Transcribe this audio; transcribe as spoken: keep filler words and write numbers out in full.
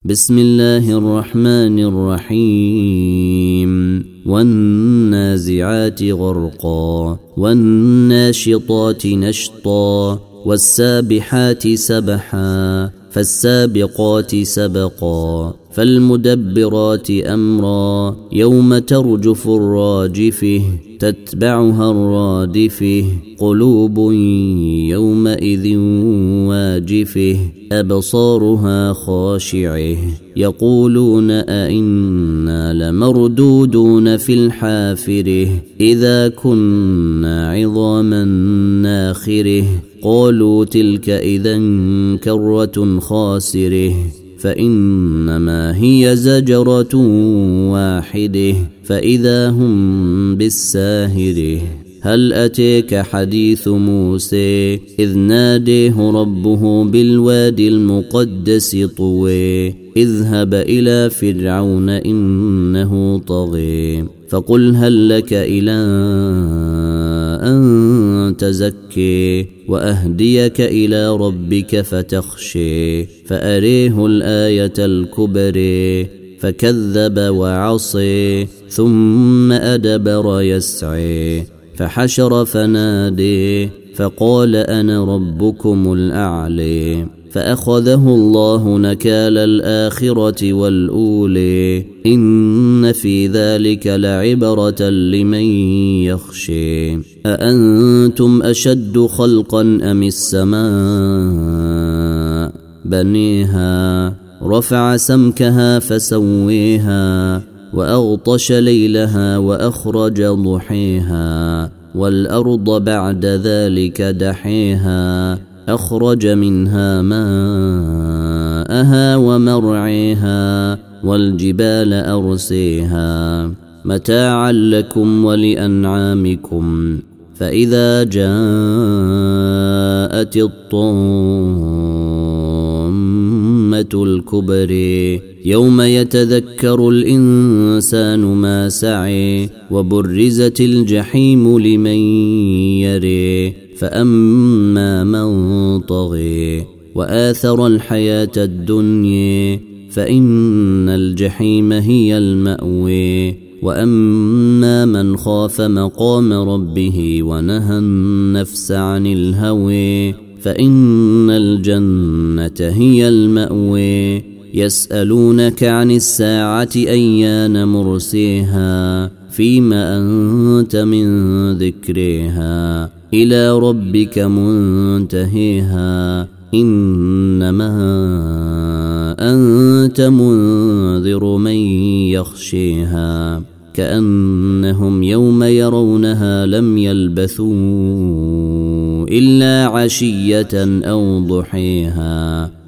بسم الله الرحمن الرحيم والنازعات غرقا والناشطات نشطا والسابحات سبحا فالسابقات سبقا فالمدبرات أمرا يوم ترجف الراجفة تتبعها الرادفة قلوب يومئذ واجفة أبصارها خاشعة يقولون أئنا لمردودون في الحافرة إذا كنا عظاما ناخرة قالوا تلك إذا كرة خاسرة فإنما هي زجرة واحدة فإذا هم بالساهرة هل أتيك حديث موسى إذ ناديه ربه بالوادي المقدس طوى اذهب إلى فرعون إنه طغى فقل هل لك إلى أن تزكي وأهديك إلى ربك فتخشي فأريه الآية الكبرى فكذب وعصي ثم أدبر يسعي فحشر فنادي فقال أنا ربكم الأعلى فأخذه الله نكال الآخرة والأولى إن في ذلك لعبرة لمن يخشى أأنتم أشد خلقا أم السماء بنيها رفع سمكها فسويها وأغطش ليلها وأخرج ضحيها والأرض بعد ذلك دحيها أخرج منها ماءها ومرعيها والجبال أرسيها متاعا لكم ولأنعامكم فإذا جاءت الطامة الكبرى يوم يتذكر الإنسان ما سعي وبرزت الجحيم لمن يري فأما من طغي وآثر الحياة الدنيا فإن الجحيم هي المأوى وأما من خاف مقام ربه ونهى النفس عن الهوى فإن الجنة هي المأوى يسألونك عن الساعة أيان مرسيها فيما أنت من ذكرها إلى ربك منتهيها إنما أنت منذر من يخشيها كأنهم يوم يرونها لم يلبثوا إلا عشية أو ضحيها